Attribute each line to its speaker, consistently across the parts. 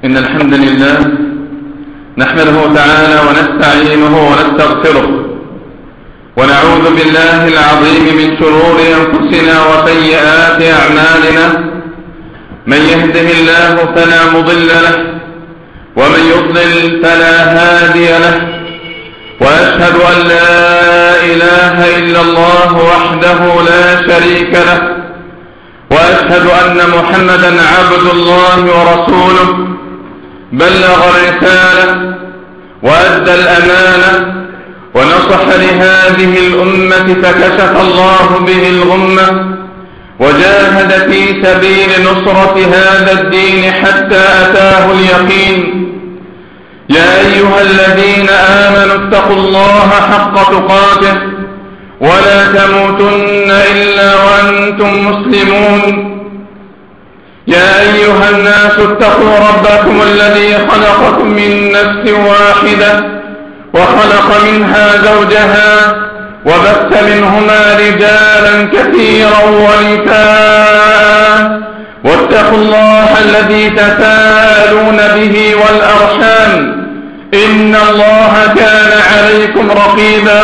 Speaker 1: إن الحمد لله نحمده تعالى ونستعينه ونستغفره ونعوذ بالله العظيم من شرور أنفسنا وسيئات أعمالنا. من يهده الله فلا مضل له ومن يضلل فلا هادي له، وأشهد أن لا إله إلا الله وحده لا شريك له، وأشهد أن محمدا عبد الله ورسوله، بلغ الرسالة وأدى الأمانة ونصح لهذه الأمة فكشف الله به الغمة، وجاهد في سبيل نصرة هذا الدين حتى أتاه اليقين. يا أيها الذين آمنوا اتقوا الله حق تقاته ولا تموتن إلا وأنتم مسلمون. يا أيها الناس اتقوا ربكم الذي خلقكم من نفس واحدة وخلق منها زوجها وبث منهما رجالا كثيرا ونساء، واتقوا الله الذي تساءلون به والأرحام إن الله كان عليكم رقيبا.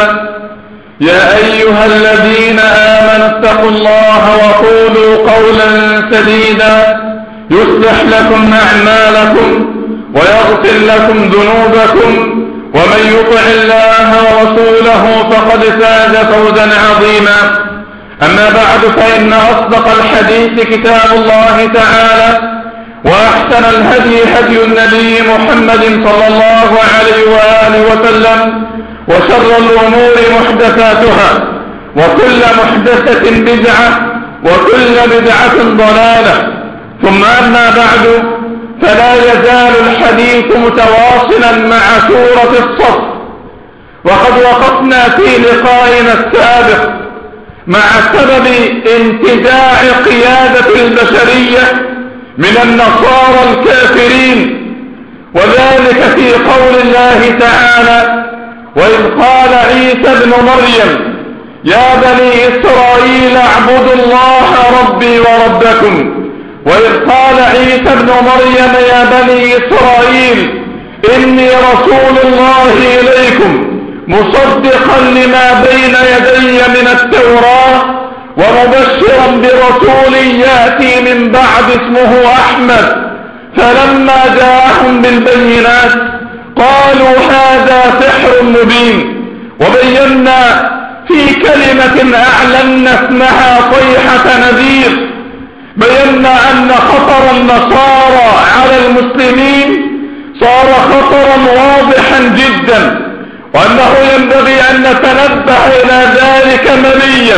Speaker 1: يا أيها الذين آمنوا اتقوا الله وقولوا قولا سديدا يصلح لكم أعمالكم ويغفر لكم ذنوبكم، ومن يطع الله ورسوله فقد فاز فوزا عظيما. أما بعد، فإن أصدق الحديث كتاب الله تعالى، وأحسن الهدي هدي النبي محمد صلى الله عليه وآله وسلم، وشر الأمور محدثاتها، وكل محدثة بدعة، وكل بدعة ضلالة. ثم أما بعد، فلا يزال الحديث متواصلا مع سورة الصف، وقد وقفنا في لقائنا السابق مع سبب انتزاع قيادة البشرية من النصارى الكافرين، وذلك في قول الله تعالى: وإذ قال عيسى ابن مريم يا بني إسرائيل اعبدوا الله ربي وربكم. وإذ قال عيسى ابن مريم يا بني إسرائيل إني رسول الله إليكم مصدقا لما بين يدي من التوراة ومبشرا برسول يأتي من بعد اسمه أحمد. فلما جاءهم بالبينات قالوا هذا سحر مبين. وبينا في كلمة أعلنا اسمها صيحة نذير، بينا أن خطر النصارى على المسلمين صار خطرا واضحا جدا، وأنه ينبغي أن نتنبه إلى ذلك مليا،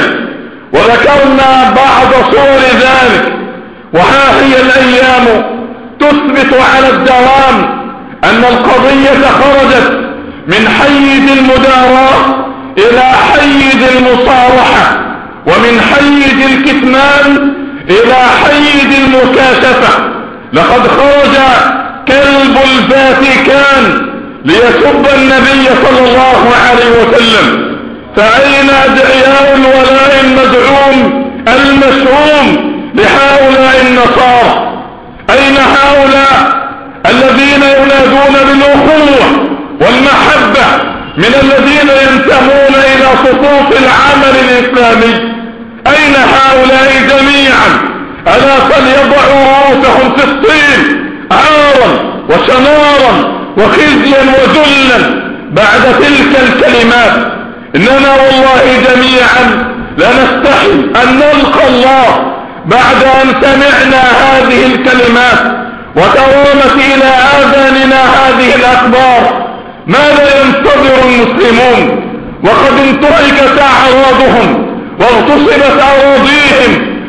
Speaker 1: وذكرنا بعض صور ذلك. وها هي الأيام تثبت على الدوام أن القضية خرجت من حيز المداراة إلى حيز المصالحة، ومن حيز الكتمان إلى حيز المكاشفة. لقد خرج كلب الفاتيكان ليسب النبي صلى الله عليه وسلم، فأين أدعياء الولاء المزعوم المشؤوم لهؤلاء النصارى؟ أين هؤلاء الذين ينادون بالأخوة والمحبة من الذين ينتمون إلى صفوف العمل الإسلامي؟ أين هؤلاء جميعا؟ ألا فليضعوا رؤوسهم في الطين عارا وشنارا وخزيا وذلا بعد تلك الكلمات. إننا والله جميعا لنستحي أن نلقى الله بعد أن سمعنا هذه الكلمات وتوامت إلى آذاننا هذه الأخبار. ماذا ينتظر المسلمون وقد انتهكت أعراضهم واغتصبت أراضيهم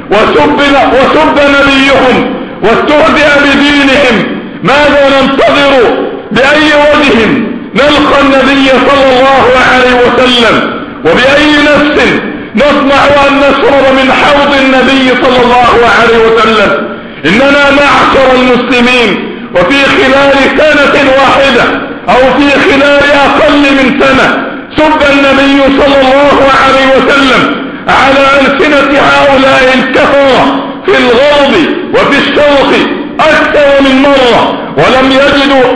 Speaker 1: وسب نبيهم واستهزئ بدينهم؟ ماذا ننتظر؟ بأي وجه نلقى النبي صلى الله عليه وسلم؟ وبأي نفس نصنع أن نشرب من حوض النبي صلى الله عليه وسلم؟ إننا معشر المسلمين وفي خلال سنة واحدة أو في خلال أقل من سنة سب النبي صلى الله عليه وسلم على ألسنة هؤلاء الكفرة في الغرب وفي الشرق أكثر من مرة، ولم يجدوا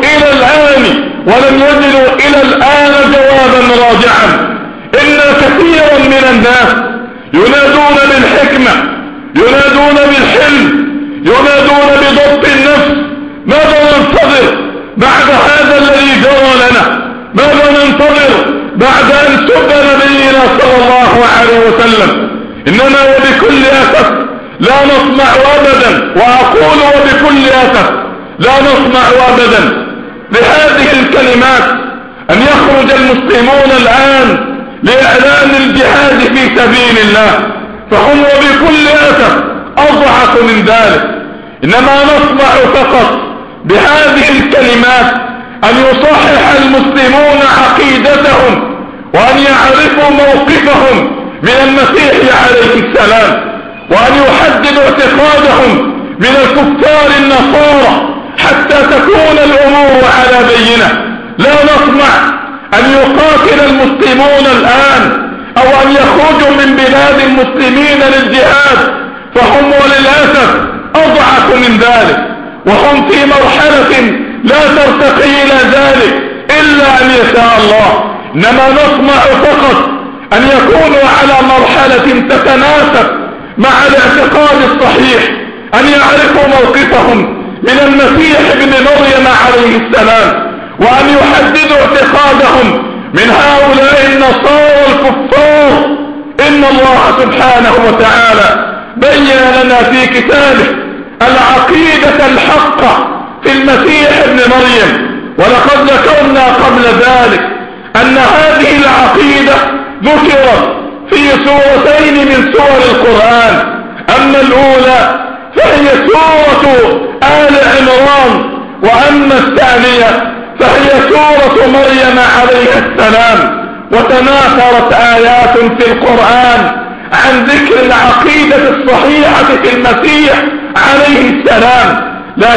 Speaker 1: إلى الآن جوابا راجعا. إن كثيرا من الناس ينادون بالحكمة، ينادون بالحلم، ينادون بضبط النفس. ماذا ننتظر بعد هذا الذي جرى لنا؟ ماذا ننتظر بعد أن سب نبينا صلى الله عليه وسلم؟ إننا وبكل أسف لا نسمع أبدا، وأقول وبكل أسف لا نسمع أبدا بهذه الكلمات أن يخرج المسلمون الآن لإعلان الجهاد في سبيل الله، فهم وبكل أسف أضعف من ذلك. إنما نسمع فقط بهذه الكلمات أن يصحح المسلمون عقيدتهم وأن يعرفوا موقفهم من المسيح عليه السلام، وأن يحددوا اعتقادهم من الكفار النصارى حتى تكون الأمور على بينة. لا نسمع أن يقاتل المسلمون الآن أو أن يخرجوا من بلاد المسلمين للجهاد، فهم وللأسف أضعف من ذلك، وهم في مرحلة لا ترتقي إلى ذلك إلا أن يشاء الله. إنما نسمع فقط أن يكونوا على مرحلة تتناسب مع الاعتقاد الصحيح، أن يعرفوا موقفهم من المسيح ابن مريم عليه السلام، وأن يحددوا اعتقادهم من هؤلاء النصارى الكفار. إن الله سبحانه وتعالى بين لنا في كتابه العقيدة الحقة في المسيح ابن مريم، ولقد ذكرنا قبل ذلك أن هذه العقيدة ذكرت في سورتين من سور القرآن. أما الأولى فهي سورة آل عمران، وأما الثانية فهي سورة مريم عليه السلام. وتناثرت آيات في القرآن عن ذكر العقيدة الصحيحة في المسيح عليه السلام،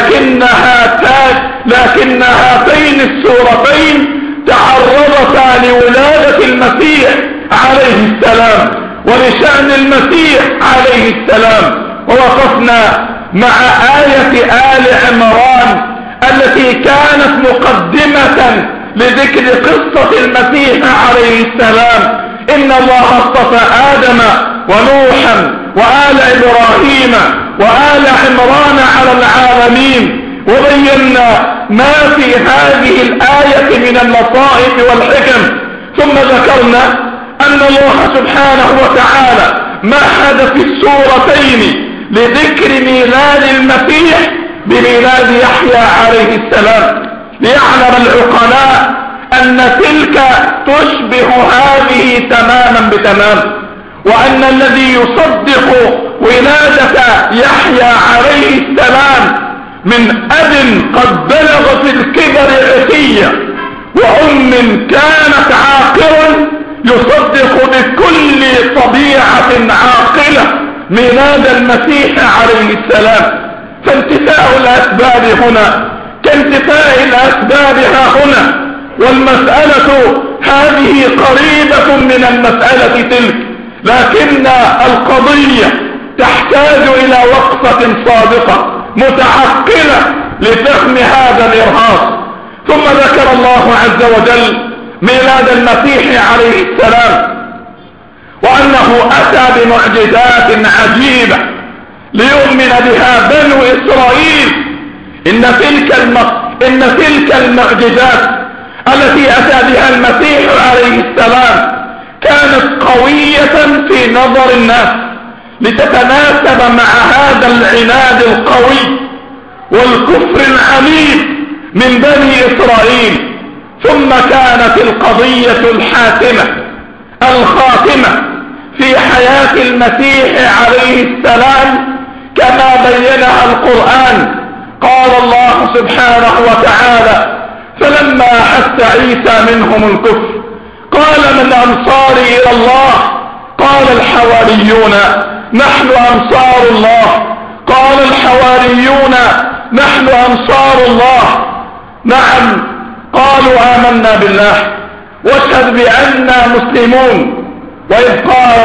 Speaker 1: لكن هاتين السورتين تعرضتا لولادة المسيح عليه السلام ولشأن المسيح عليه السلام. ووقفنا مع آية آل عمران التي كانت مقدمة لذكر قصة المسيح عليه السلام. إن الله اصطفى آدم ونوحا وآل إبراهيم وآل عمران على العالمين، وبينا ما في هذه الآية من اللطائف والحكم. ثم ذكرنا أن الله سبحانه وتعالى مهد في السورتين لذكر ميلاد المسيح بميلاد يحيى عليه السلام، ليعلم العقلاء أن تلك تشبه هذه تماما بتمام، وأن الذي يصدق ولادة يحيى عليه السلام من أب قد بلغ في الكبر عتية وأم كانت عاقرا يصدق بكل طبيعة عاقلة ميلاد المسيح عليه السلام. فانتفاء الأسباب هنا كانتفاء الأسباب ها هنا، والمسألة هذه قريبة من المسألة تلك، لكن القضية تحتاج إلى وقفة صادقة متعقلة لفهم هذا الإرهاص. ثم ذكر الله عز وجل ميلاد المسيح عليه السلام، وأنه أتى بمعجزات عجيبة ليؤمن بها بنو إسرائيل. إن تلك المعجزات التي أتى بها المسيح عليه السلام كانت قوية في نظر الناس لتتناسب مع هذا العناد القوي والكفر العميق من بني إسرائيل. ثم كانت القضية الحاسمة الخاتمة في حياة المسيح عليه السلام كما بينها القرآن. قال الله سبحانه وتعالى: فلما أحس عيسى منهم الكفر قال: من أنصاري إلى الله؟ قال الحواريون: نحن أنصار الله. قال الحواريون: نحن أنصار الله. نعم، قالوا آمنا بالله واشهد بأننا مسلمون. وإذ قال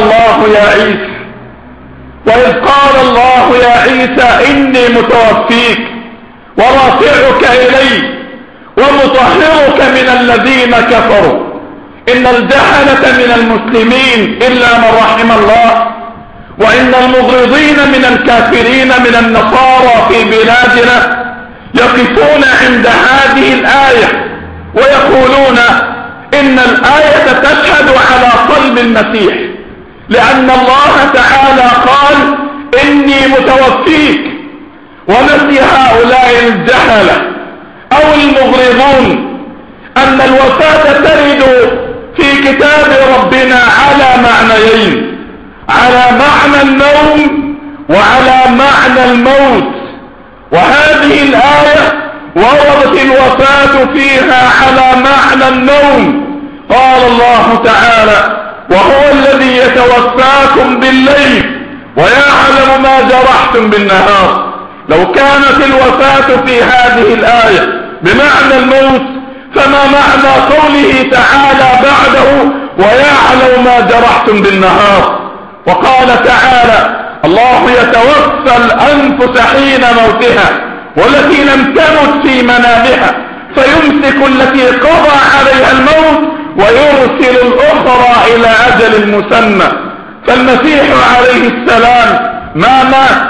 Speaker 1: الله يا عيسى إني متوفيك ورافعك إليه ومطهرك من الذين كفروا. إن الجهلة من المسلمين إلا من رحم الله، وإن المغرضين من الكافرين من النصارى في بلادنا يقفون عند هذه الآية ويقولون إن الآية تشهد على صلب المسيح، لأن الله تعالى قال إني متوفيك، ونسي هؤلاء الجهلة أو المغرضون أن الوفاة ترد في كتاب ربنا على معنيين، على معنى النوم وعلى معنى الموت. وهذه الآية وردت الوفاة فيها على معنى النوم. قال الله تعالى وهو الذي يتوفاكم بالليل ويعلم ما جرحتم بالنهار. لو كانت الوفاة في هذه الآية بمعنى الموت، فما معنى قوله تعالى بعده ويعلم ما جرحتم بالنهار؟ وقال تعالى الله يتوفى الأنفس حين موتها والتي لم تمت في منامها فيمسك التي قضى عليها الموت ويرسل الأخرى إلى أجل مسمى. فالمسيح عليه السلام ما مات،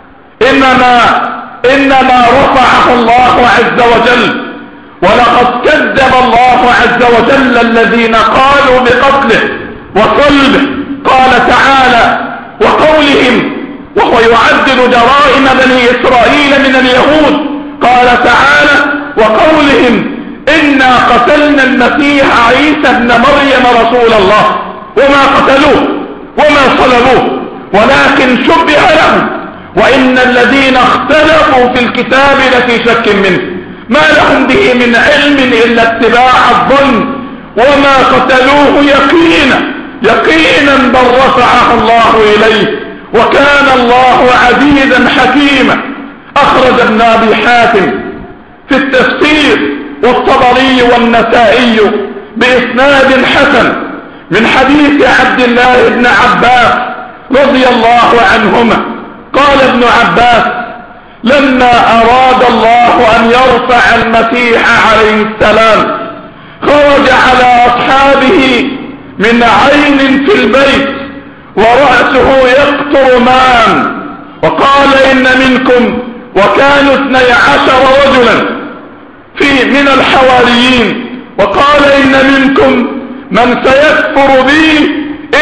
Speaker 1: إنما رفعه الله عز وجل. ولقد كذب الله عز وجل الذين قالوا بقتله وصلبه. قال تعالى وقولهم، وهو يعدل جرائم بني إسرائيل من اليهود، قال تعالى وقولهم إنا قتلنا المسيح عيسى ابن مريم رسول الله وما قتلوه وما صلبوه ولكن شبه لهم وإن الذين اختلفوا في الكتاب لفي شك منه ما لهم به من علم إلا اتباع الظن وما قتلوه يقينا بل رفعه الله إليه وكان الله عزيزا حكيما. أخرج ابن أبي حاتم في التفسير والطبري والنسائي بإسناد حسن من حديث عبد الله بن عباس رضي الله عنهما قال ابن عباس لما أراد الله أن يرفع المسيح عليه السلام خرج على أصحابه من عين في البيت ورأسه يقطر ماء وقال إن منكم، وكانوا 12 رجلا من الحواريين، وقال إن منكم من سيكفر بي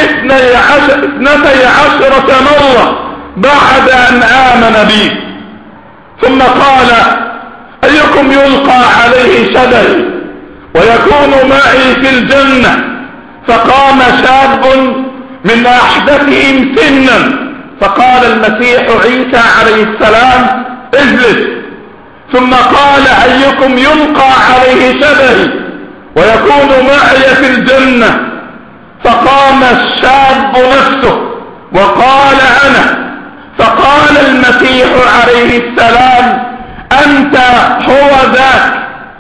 Speaker 1: 12 مرة بعد أن آمن بي. ثم قال أيكم يلقى عليه شبهي ويكون معي في الجنة؟ فقام شاب من أحدثهم سنا فقال المسيح عيسى عليه السلام اجلس. ثم قال أيكم يلقى عليه شبهي ويكون معي في الجنة؟ فقام الشاب نفسه وقال أنا. فقال المسيح عليه السلام أنت هو ذاك.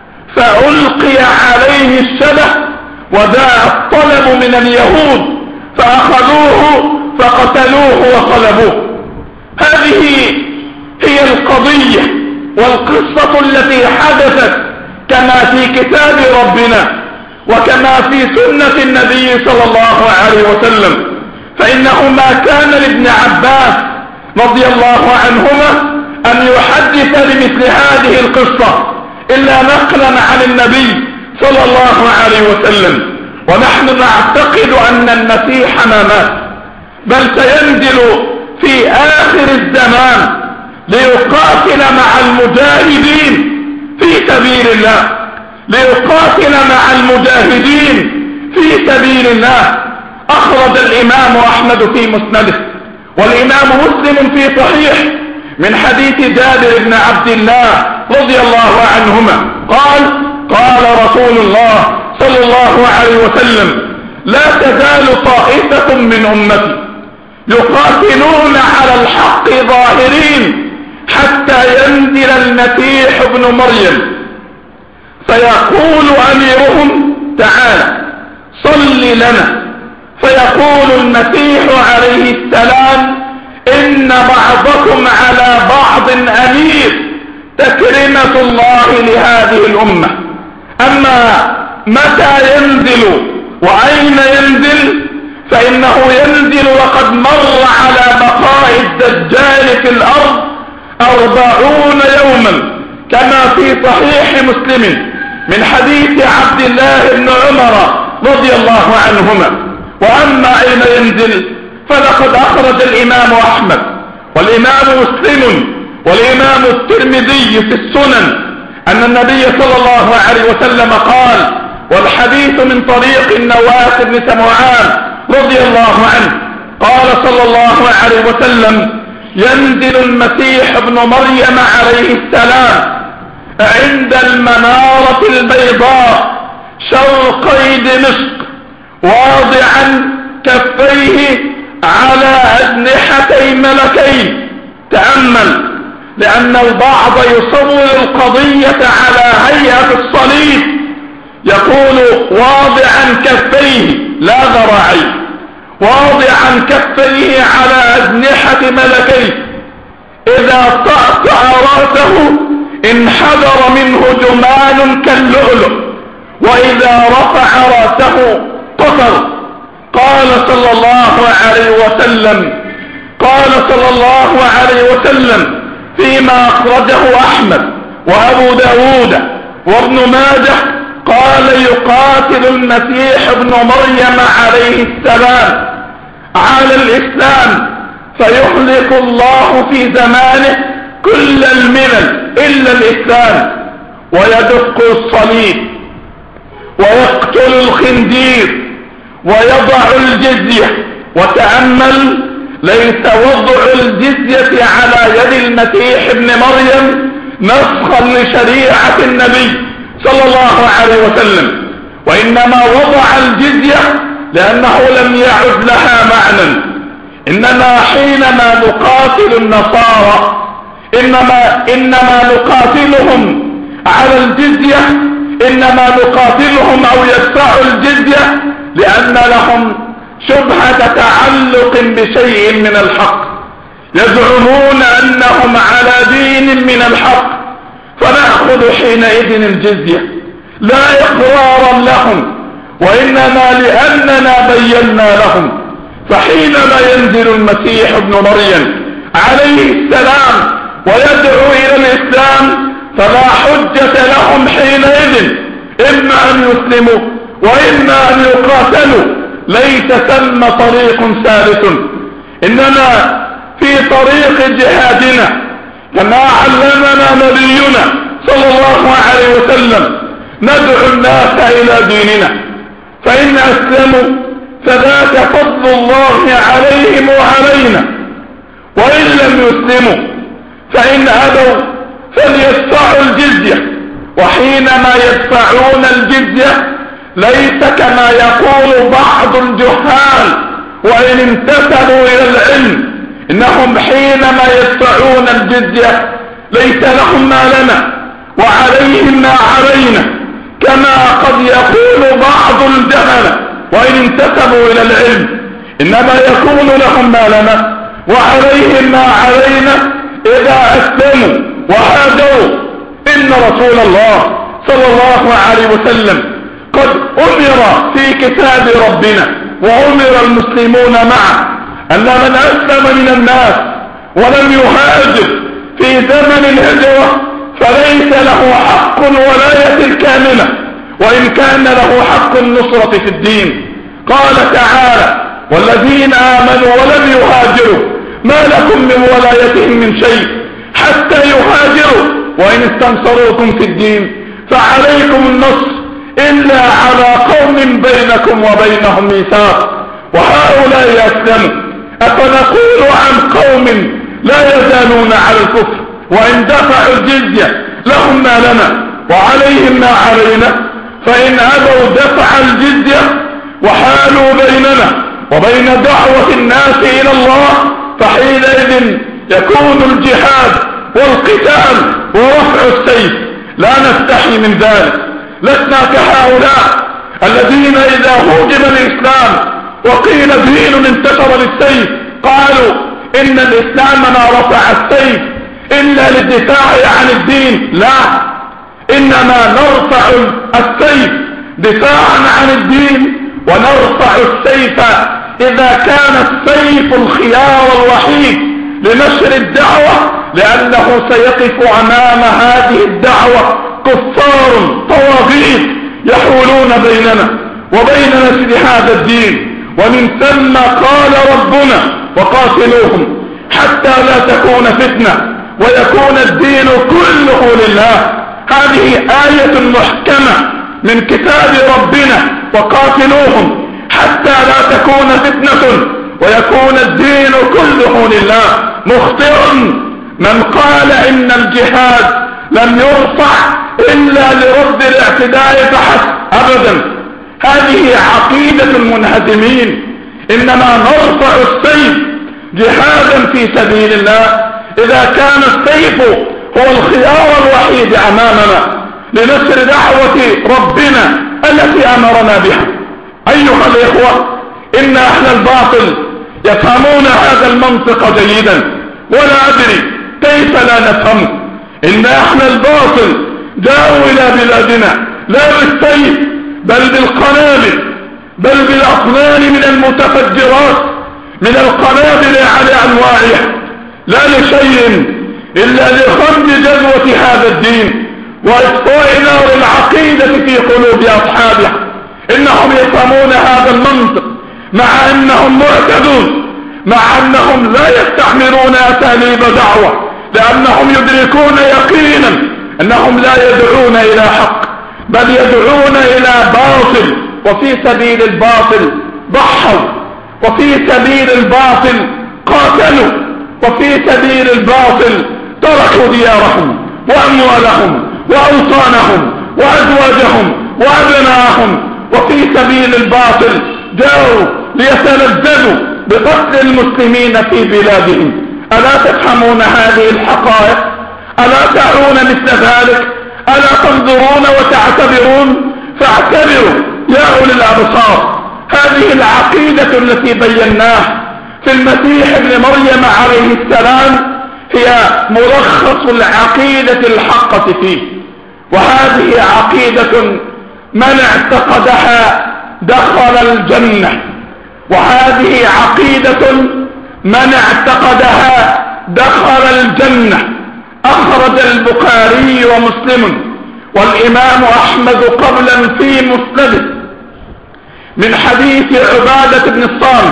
Speaker 1: فألقي عليه الشبه وذاع الطلب من اليهود فأخذوه فقتلوه وصلبوه. هذه هي القضية والقصة التي حدثت كما في كتاب ربنا وكما في سنة النبي صلى الله عليه وسلم. فإنه ما كان لابن عباس رضي الله عنهما أن يحدث بمثل هذه القصة إلا نقلا عن النبي صلى الله عليه وسلم. ونحن نعتقد أن المسيح ما مات بل سينزل في آخر الزمان ليقاتل مع المجاهدين في سبيل الله، ليقاتل مع المجاهدين في سبيل الله. أخرج الإمام أحمد في مسنده والإمام مسلم في صحيح من حديث جابر بن عبد الله رضي الله عنهما قال رسول الله صلى الله عليه وسلم لا تزال طائفة من أمتي يقاتلون على الحق ظاهرين حتى ينزل المسيح ابن مريم فيقول أميرهم تعالى صل لنا، فيقول المسيح عليه السلام إن بعضكم على بعض أمير تكريمة الله لهذه الأمة. أما متى ينزل وأين ينزل؟ فإنه ينزل وقد مر على بقاء الدجال في الأرض 40 يوما، كما في صحيح مسلم من حديث عبد الله بن عمر رضي الله عنهما. وأما أين ينزل فلقد أخرج الإمام أحمد والإمام مسلم والإمام الترمذي في السنن أن النبي صلى الله عليه وسلم قال، والحديث من طريق النواس بن سمعان رضي الله عنه، قال صلى الله عليه وسلم: ينزل المسيح ابن مريم عليه السلام عند المنارة البيضاء شرقي دمشق واضعا كفيه على أجنحتي ملكين. تأمل، لأن البعض يصور القضية على هيئة الصليب، يقول واضعا كفيه لا ذراعيه، واضعا كفيه على أجنحة ملكيه، إذا طأطأ رأسه انحدر منه جمال كاللؤلؤ، وإذا رفع رأسه قصر. قال صلى الله عليه وسلم فيما أخرجه أحمد وأبو داود وابن ماجه، قال: يقاتل المسيح ابن مريم عليه السلام على الإسلام، فيهلك الله في زمانه كل الملل إلا الإسلام، ويدق الصليب ويقتل الخنزير ويضع الجزية. وتأمل، ليس وضع الجزية على يد المسيح ابن مريم نسخا لشريعة النبي صلى الله عليه وسلم، وإنما وضع الجزية لأنه لم يعد لها معنى. إنما حينما نقاتل النصارى إنما نقاتلهم على الجزية، إنما نقاتلهم أو يدفعوا الجزية لأن لهم شبهة تعلق بشيء من الحق، يزعمون أنهم على دين من الحق، فنأخذ حينئذ الجزية لا إقرارا لهم، وإنما لأننا بينا لهم. فحينما ينزل المسيح ابن مريم عليه السلام ويدعو إلى الإسلام فلا حجة لهم حينئذ، إما أن يسلموا وإما أن يقاتلوا. ليس ثم طريق ثالث، إنما في طريق جهادنا كما علمنا نبينا صلى الله عليه وسلم ندعو الناس إلى ديننا، فإن أسلموا فذاك فضل الله عليهم وعلينا، وإن لم يسلموا فإن أبوا فليدفعوا الجزية. وحينما يدفعون الجزية ليس كما يقول بعض الجهال وإن انتسبوا إلى العلم، إنهم حينما يدفعون الجزية ليس لهم ما لنا وعليهم ما علينا، كما قد يقول بعض الجهل وإن انتسبوا إلى العلم، إنما يكون لهم ما لنا وعليهم ما علينا إذا أسلموا وهاجروا. إن رسول الله صلى الله عليه وسلم قد أمر في كتاب ربنا وأمر المسلمون معه أن من أسلم من الناس ولم يهاجر في زمن الهجرة فليس له حق الولاية الكاملة، وإن كان له حق النصرة في الدين. قال تعالى: والذين آمنوا ولم يهاجروا ما لكم من ولايتهم من شيء حتى يهاجروا، وإن استنصروكم في الدين فعليكم النصر إلا على قوم بينكم وبينهم ميثاق وهؤلاء يسلموا. أفنقول عن قوم لا يزالون على الكفر وإن دفعوا الجزية لهم ما لنا وعليهم ما علينا؟ فإن أبوا دفع الجزية وحالوا بيننا وبين دعوة الناس إلى الله فحينئذ يكون الجهاد والقتال ورفع السيف. لا نستحي من ذلك، لسنا كهؤلاء الذين إذا هوجم الإسلام وقيل دين انتشر للسيف قالوا إن الإسلام ما رفع السيف إلا للدفاع عن الدين، لا، إنما نرفع السيف دفاعا عن الدين، ونرفع السيف إذا كان السيف الخيار الوحيد لنشر الدعوة، لأنه سيقف أمام هذه الدعوة كفار طواغيت يحولون بيننا وبين نشر هذا الدين. ومن ثم قال ربنا: وقاتلوهم حتى لا تكون فتنة ويكون الدين كله لله. هذه آية محكمة من كتاب ربنا: وقاتلوهم حتى لا تكون فتنة ويكون الدين كله لله. مخطئ من قال إن الجهاد لم يرفع إلا لرد الاعتداء فحسب، أبدا، هذه عقيدة المنهزمين. إنما نرفع السيف جهادا في سبيل الله إذا كان السيف هو الخيار الوحيد أمامنا لنشر دعوة ربنا التي أمرنا بها. أيها الإخوة، إن أهل الباطل يفهمون هذا المنطق جيدا، ولا أدري كيف لا نفهمه. إن أهل الباطل جاءوا إلى بلادنا لا بالسيف بل بالقنابل، بل بالأطنان من المتفجرات، من القنابل على أنواعها، لا لشيء إلا لخمد جذوة هذا الدين وإطفاء نار العقيدة في قلوب أصحابها. إنهم يفهمون هذا المنطق مع أنهم معتدون، مع أنهم لا يستعملون أساليب دعوة، لأنهم يدركون يقينا أنهم لا يدعون إلى حق بل يدعون إلى باطل. وفي سبيل الباطل ضحوا، وفي سبيل الباطل قاتلوا، وفي سبيل الباطل تركوا ديارهم وأموالهم وأوطانهم وأزواجهم وأبناءهم، وفي سبيل الباطل جاءوا ليتلذذوا بقتل المسلمين في بلادهم. ألا تفهمون هذه الحقائق؟ ألا تعون مثل ذلك؟ ألا تنظرون وتعتبرون؟ فاعتبروا يا أولي الأبصار. هذه العقيدة التي بيناها في المسيح ابن مريم عليه السلام هي ملخص العقيدة الحقة فيه، وهذه عقيدة من اعتقدها دخل الجنة، وهذه عقيدة من اعتقدها دخل الجنة. أخرج البخاري ومسلم والإمام أحمد قبلا في مسنده من حديث عبادة بن الصامت،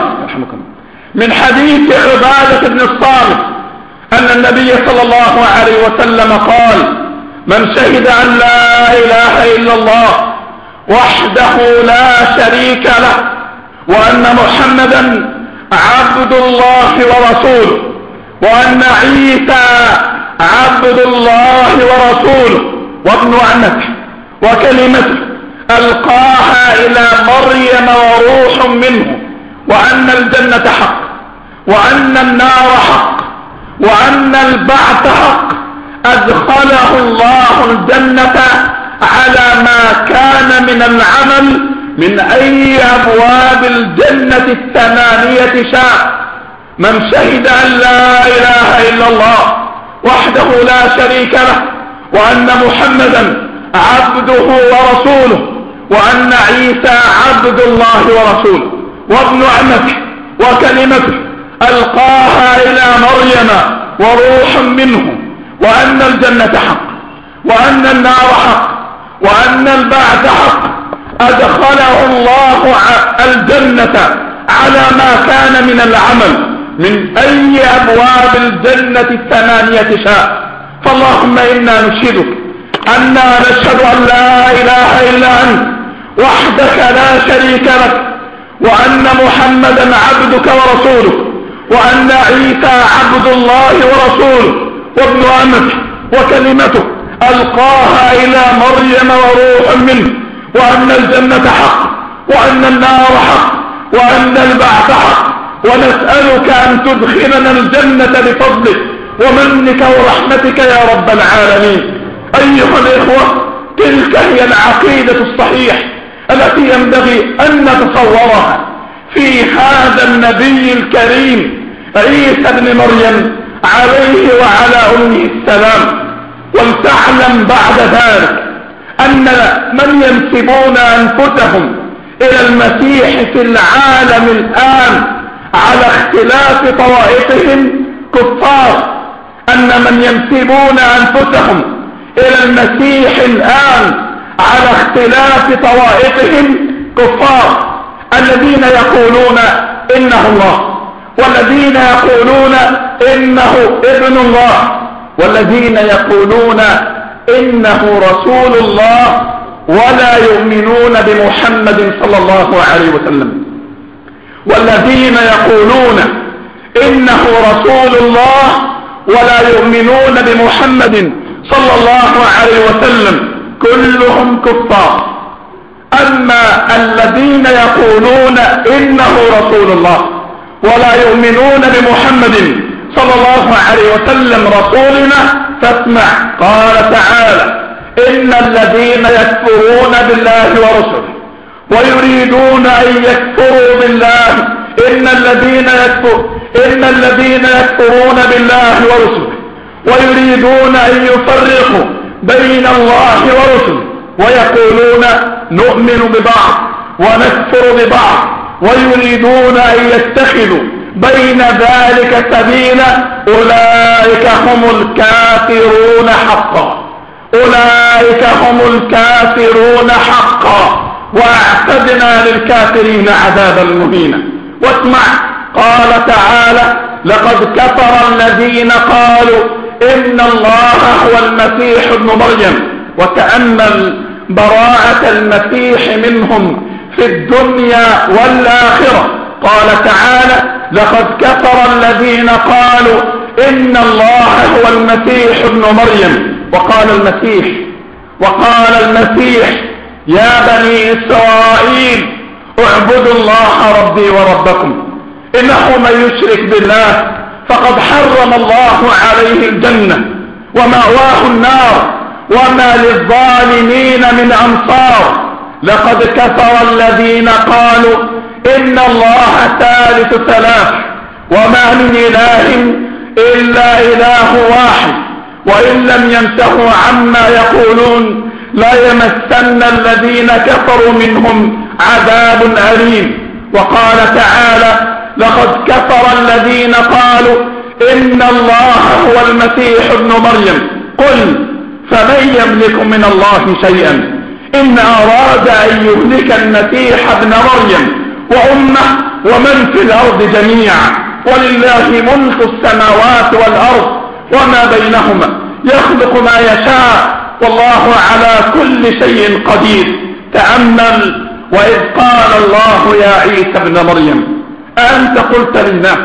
Speaker 1: من حديث عبادة بن الصامت أن النبي صلى الله عليه وسلم قال: من شهد أن لا إله إلا الله وحده لا شريك له وأن محمدا عبد الله ورسوله وأن عيسى عبد الله ورسوله وابن عمته وكلمته ألقاها إلى مريم وروح منه، وأن الجنة حق وأن النار حق وأن البعث حق، أدخله الله الجنة على ما كان من العمل من أي أبواب الجنة الثمانية شاء. من شهد أن لا إله إلا الله وحده لا شريك له وأن محمدا عبده ورسوله وأن عيسى عبد الله ورسوله وابن عمته وكلمته ألقاها إلى مريم وروح منه، وأن الجنة حق وأن النار حق وأن البعث حق، أدخله الله الجنة على ما كان من العمل من أي أبواب الجنة الثمانية شاء. فاللهم إنا نشهدك أننا نشهد أن لا إله إلا أنت وحدك لا شريك لك، وأن محمدا عبدك ورسولك، وأن عيسى عبد الله ورسوله وابن أمته وكلمته ألقاها إلى مريم وروح منه، وأن الجنة حق وأن النار حق وأن البعث حق، ونسألك أن تدخلنا الجنة بفضلك ومنك ورحمتك يا رب العالمين. أيها الإخوة، تلك هي العقيدة الصحيحة التي ينبغي أن نتصورها في هذا النبي الكريم عيسى بن مريم عليه وعلى أمه السلام. ولتعلم بعد ذلك أن من ينسبون أنفسهم إلى المسيح في العالم الآن على اختلاف طوائفهم كفار، أن من ينسبون أنفسهم إلى المسيح الآن على اختلاف طوائفهم كفار، الذين يقولون إنه الله، والذين يقولون إنه ابن الله، والذين يقولون إنه رسول الله، ولا يؤمنون بمحمد صلى الله عليه وسلم. والذين يقولون إنه رسول الله ولا يؤمنون بمحمد صلى الله عليه وسلم كلهم كفار. أما الذين يقولون إنه رسول الله ولا يؤمنون بمحمد صلى الله عليه وسلم رسولنا فاسمع، قال تعالى: إن الذين يكفرون بالله ورسله ويريدون أن يكفروا بالله إن الذين يكفرون بالله ورسله ويريدون أن يفرقوا بين الله ورسله ويقولون نؤمن ببعض ونكفر ببعض ويريدون أن يتخذوا بين ذلك سبيلا أولئك هم الكافرون حقا، أولئك هم الكافرون حقا، واعتدنا للكافرين عذابا مهينا. واسمع، قال تعالى: لقد كفر الذين قالوا إن الله هو المسيح ابن مريم، وتأمل براءة المسيح منهم في الدنيا والآخرة. قال تعالى: لقد كفر الذين قالوا إن الله هو المسيح ابن مريم. وقال المسيح يا بني إسرائيل اعبدوا الله ربي وربكم إنه من يشرك بالله فقد حرم الله عليه الجنة ومأواه النار وما للظالمين من أنصار. لقد كفر الذين قالوا إن الله ثالث ثلاث وما من إله إلا إله واحد وإن لم ينتهوا عما يقولون لا يمسن الذين كفروا منهم عذاب أليم. وقال تعالى: لقد كفر الذين قالوا إن الله هو المسيح ابن مريم. قل فمن يملك من الله شيئا إن أراد أن يهلك المسيح ابن مريم وأمه ومن في الأرض جميعا ولله ملك السماوات والأرض وما بينهما يخلق ما يشاء والله على كل شيء قدير. تأمل: وإذ قال الله يا عيسى ابن مريم أنت قلت للناس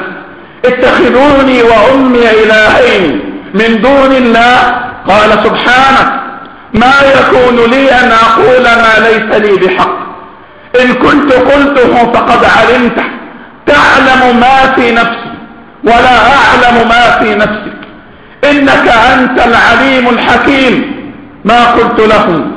Speaker 1: اتخذوني وأمي إلهين من دون الله قال سبحانه ما يكون لي أن أقول ما ليس لي بحق إن كنت قلته فقد علمته تعلم ما في نفسي ولا أعلم ما في نفسك إنك أنت العليم الحكيم. ما قلت لهم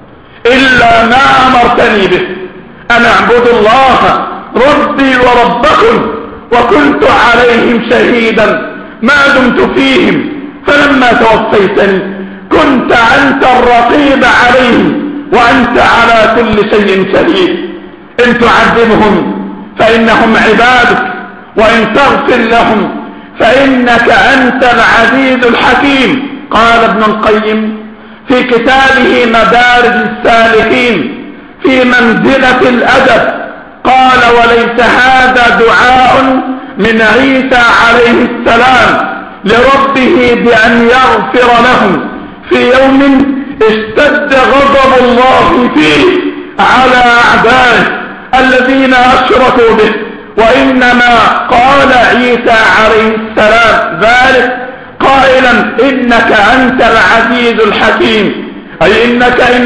Speaker 1: إلا ما أمرتني به أن أعبدوا الله ربي وربكم وكنت عليهم شهيدا ما دمت فيهم فلما توفيتني كنت أنت الرقيب عليهم وأنت على كل شيء شهيد. إن تعذبهم فإنهم عبادك وإن تغفر لهم فإنك أنت العزيز الحكيم. قال ابن القيم في كتابه مدارج السالكين في منزلة الأدب قال: وليس هذا دعاء من عيسى عليه السلام لربه بأن يغفر لهم في يوم اشتد غضب الله فيه على أعدائه الذين أشركوا به، وإنما قال عيسى عليه السلام ذلك قائلا: إنك أنت العزيز الحكيم، أي إنك إن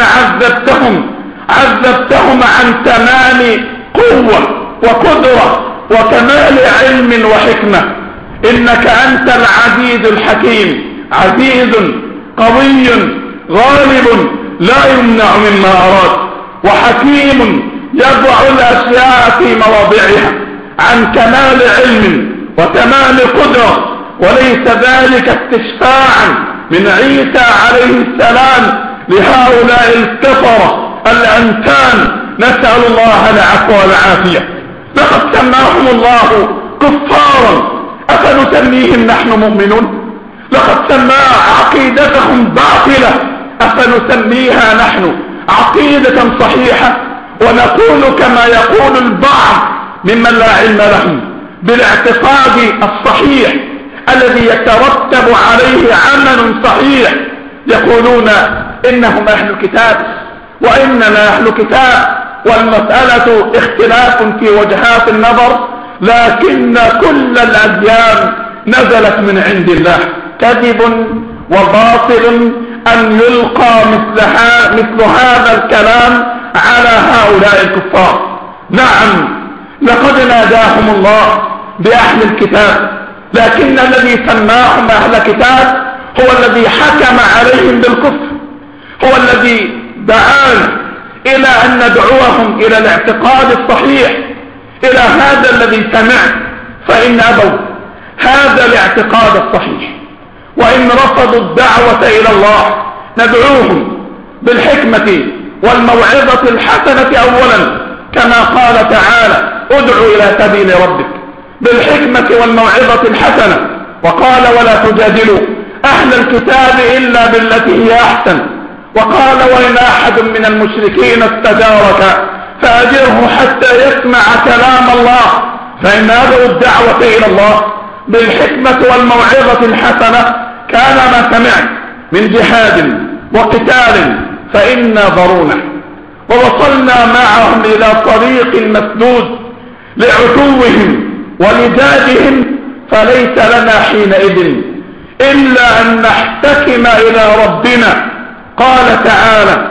Speaker 1: عذبتهم عن تمام قوة وقدرة وكمال علم وحكمة. إنك أنت العزيز الحكيم، عزيز قوي غالب لا يمنع مما أراد، وحكيم يضع الأشياء في مواضعها عن كمال علم وكمال قدرة وليس ذلك استشفاعا من عيسى عليه السلام لهؤلاء الكفرة الأنتان، نسأل الله العفو والعافية. لقد سماهم الله كفارا، أفنسميهم نحن مؤمنون؟ لقد سمى عقيدتهم باطلة، أفنسميها نحن عقيدة صحيحة؟ ونقول كما يقول البعض ممن لا علم لهم بالاعتقاد الصحيح الذي يترتب عليه عمل صحيح، يقولون إنهم أهل كتاب وإننا أهل كتاب، والمسألة اختلاف في وجهات النظر، لكن كل الأديان نزلت من عند الله. كذب وباطل أن يلقى مثل هذا الكلام على هؤلاء الكفار. نعم، لقد ناداهم الله بأهل الكتاب، لكن الذي سماهم أهل كتاب هو الذي حكم عليهم بالكفر، هو الذي دعانا إلى أن ندعوهم إلى الاعتقاد الصحيح، إلى هذا الذي سمع. فإن أبوا هذا الاعتقاد الصحيح وإن رفضوا الدعوة إلى الله، ندعوهم بالحكمة والموعظة الحسنة أولا، كما قال تعالى: ادع إلى سبيل ربك بالحكمة والموعظة الحسنة. وقال: ولا تجادلوا أهل الكتاب إلا بالتي هي أحسن. وقال: وإن أحد من المشركين استجارك فأجره حتى يسمع كلام الله. فإن أبوا الدعوة إلى الله بالحكمة والموعظة الحسنة كان ما سمعت من جهاد وقتال فإنا ضرونه، ووصلنا معهم إلى طريق مسدود لعتوهم ولجادهم، فليس لنا حينئذ إلا أن نحتكم إلى ربنا. قال تعالى: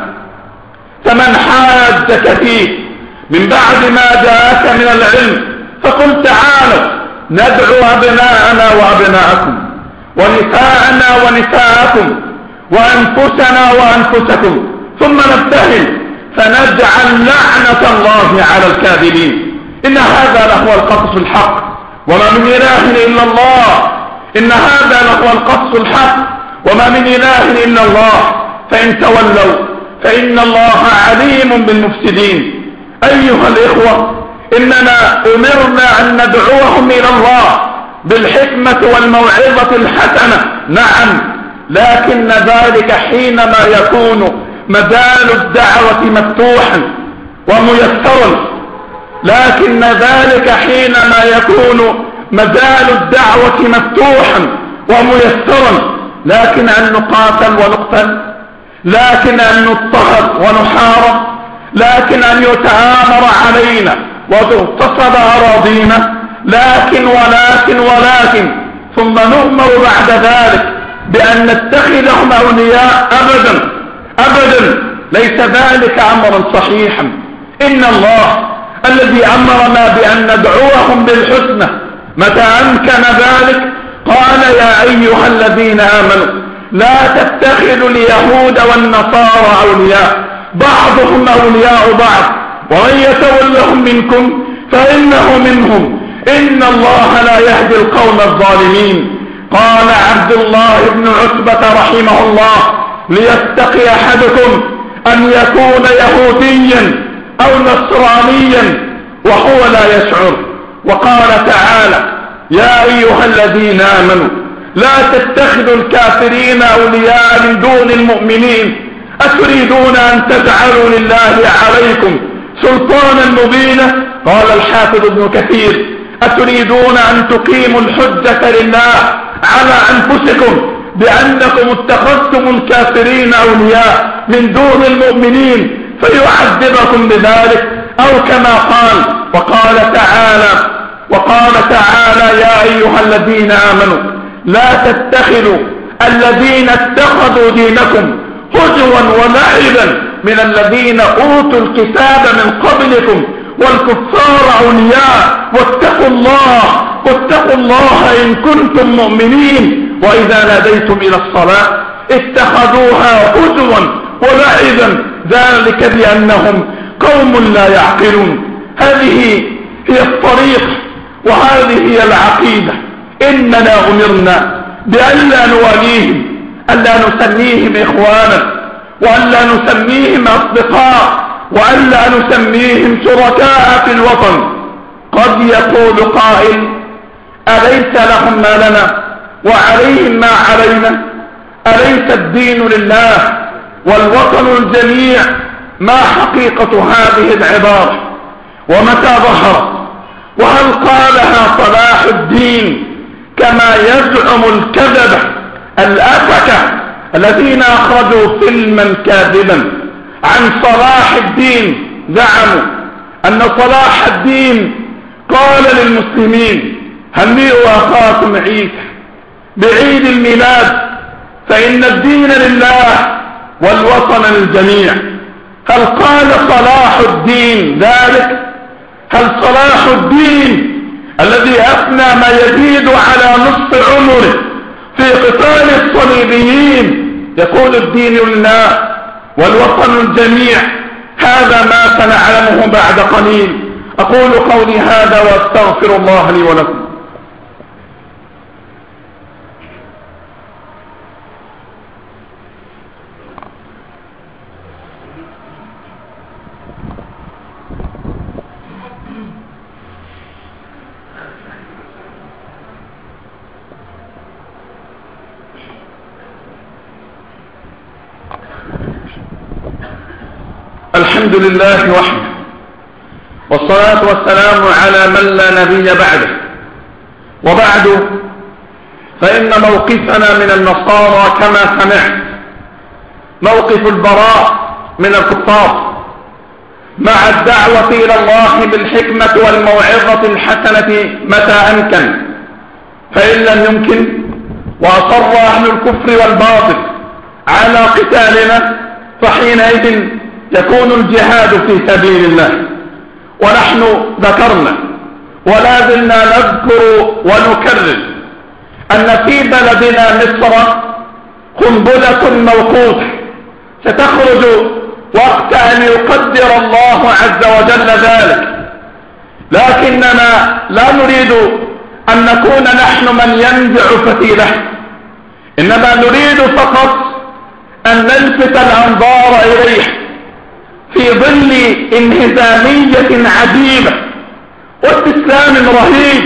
Speaker 1: فمن حاجك فيه من بعد ما جاءك من العلم فقل تعالوا ندعو أبناءنا وأبناءكم ونساءنا ونساءكم وأنفسنا وأنفسكم ثم نبتهل فنجعل لعنة الله على الكاذبين. إن هذا لهو القصص الحق وما من إله إلا الله. إن هذا لهو القصص الحق وما من إله إلا الله. فإن تولوا فإن الله عليم بالمفسدين. أيها الإخوة، إننا أمرنا أن ندعوهم إلى الله بالحكمة والموعظة الحسنة، نعم، لكن ذلك حينما يكون مجال الدعوة مفتوحا وميسرا، لكن ذلك حينما يكون مجال الدعوة مفتوحا وميسرا، لكن أن نقاتل ونقتل، لكن أن نضطهد ونحارب، لكن أن يتآمر علينا وتغتصب أراضينا، لكن ثم نؤمر بعد ذلك بأن نتخذهم أولياء. أبدا ليس ذلك أمرا صحيحا. إن الله الذي أمرنا بأن ندعوهم بالحسنى متى أمكن ذلك قال: يا أيها الذين آمنوا لا تتخذوا اليهود والنصارى أولياء بعضهم أولياء بعض ومن يتولهم منكم فإنه منهم إن الله لا يهدي القوم الظالمين. قال عبد الله بن عتبة رحمه الله: ليتقي أحدكم أن يكون يهوديا أو نصرانيا وهو لا يشعر. وقال تعالى: يا أيها الذين آمنوا لا تتخذوا الكافرين أولياء من دون المؤمنين أتريدون أن تجعلوا لله عليكم سلطانا مبينا. قال الحافظ ابن كثير: أتريدون أن تقيموا الحجة لله على أنفسكم بأنكم اتخذتم الكافرين أولياء من دون المؤمنين فيعذبكم بذلك، أو كما قال. وقال تعالى: يا أيها الذين آمنوا لا تتخذوا الذين اتخذوا دينكم هزوا ولعبا من الذين أوتوا الكتاب من قبلكم والكفار أولياء واتقوا الله إن كنتم مؤمنين. وإذا ناديتم إلى الصلاة اتخذوها هزوا ولعبا ذلك بأنهم قوم لا يعقلون. هذه هي الطريق وهذه هي العقيدة إننا أمرنا بألا نواليهم، ألا نسميهم إخوانا، وألا نسميهم أصدقاء، وألا نسميهم شركاء في الوطن. قد يقول قائل: أليس لهم ما لنا وعليهم ما علينا؟ أليس الدين لله والوطن الجميع؟ ما حقيقة هذه العبارة؟ ومتى ظهرت؟ وهل قالها صلاح الدين كما يزعم الكذبة الأفكة الذين أخرجوا فيلما كاذبا عن صلاح الدين؟ زعموا أن صلاح الدين قال للمسلمين: هنئوا أخاكم عيسى بعيد الميلاد فإن الدين لله والوطن للجميع. هل قال صلاح الدين ذلك؟ هل صلاح الدين الذي أفنى ما يزيد على نصف عمره في قتال الصليبيين يقول الدين لله والوطن الجميع؟ هذا ما سنعلمه بعد قليل. أقول قولي هذا وأستغفر الله لي ولكم. الحمد لله وحده، والصلاة والسلام على من لا نبي بعده. وبعد، فإن موقفنا من النصارى كما سمعت موقف البراء من الكفار، مع الدعوة إلى الله بالحكمة والموعظة الحسنة متى أمكن، فإن لم يمكن وأصر أهل الكفر والباطل على قتالنا فحينئذ يكون الجهاد في سبيل الله. ونحن ذكرنا ولا زلنا نذكر ونكرر أن في بلدنا مصر قنبلة موقوتة ستخرج وقت أن يقدر الله عز وجل ذلك، لكننا لا نريد أن نكون نحن من ينزع فتيله، إنما نريد فقط أن نلفت الأنظار إليه في ظل انهزامية عجيبة واستسلام رهيب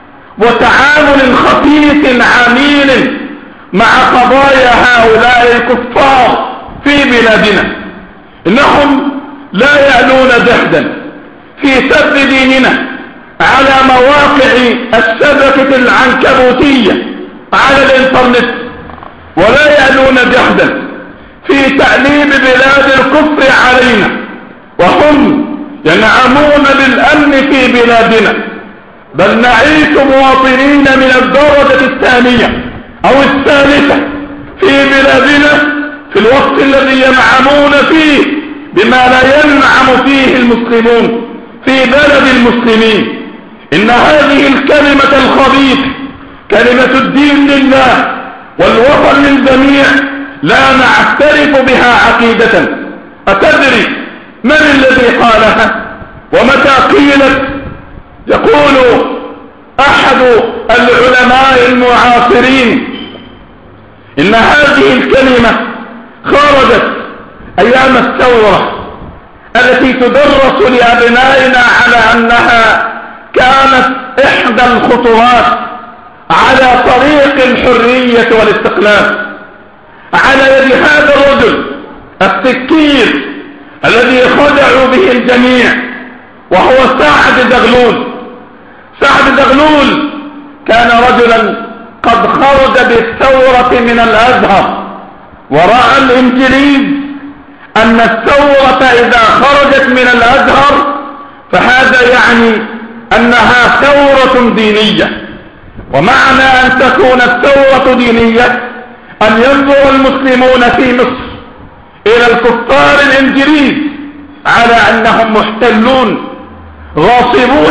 Speaker 1: وتعامل خفيف عميل مع قضايا هؤلاء الكفار في بلادنا. إنهم لا يعلون جهدا في سب ديننا على مواقع الشبكة العنكبوتية على الإنترنت، ولا يعلون جهدا في تعليم بلاد الكفر علينا، وهم ينعمون بالأمن في بلادنا، بل نعيش مواطنين من الدرجة الثانية أو الثالثة في بلادنا في الوقت الذي ينعمون فيه بما لا ينعم فيه المسلمون في بلد المسلمين. إن هذه الكلمة الخبيثة، كلمة الدين لله والوطن للجميع، لا نعترف بها عقيدة. أتدري من الذي قالها ومتى قيلت؟ يقول أحد العلماء المعاصرين إن هذه الكلمة خرجت أيام الثورة التي تدرس لأبنائنا على أنها كانت إحدى الخطوات على طريق الحرية والاستقلال، على يد هذا الرجل السكير الذي خدعوا به الجميع، وهو سعد زغلول. سعد زغلول كان رجلا قد خرج بالثورة من الأزهر، ورأى الإنجليز أن الثورة إذا خرجت من الأزهر فهذا يعني أنها ثورة دينية، ومعنى أن تكون الثورة دينية أن ينظر المسلمون في مصر إلى الكفار الإنجليز على أنهم محتلون غاصبون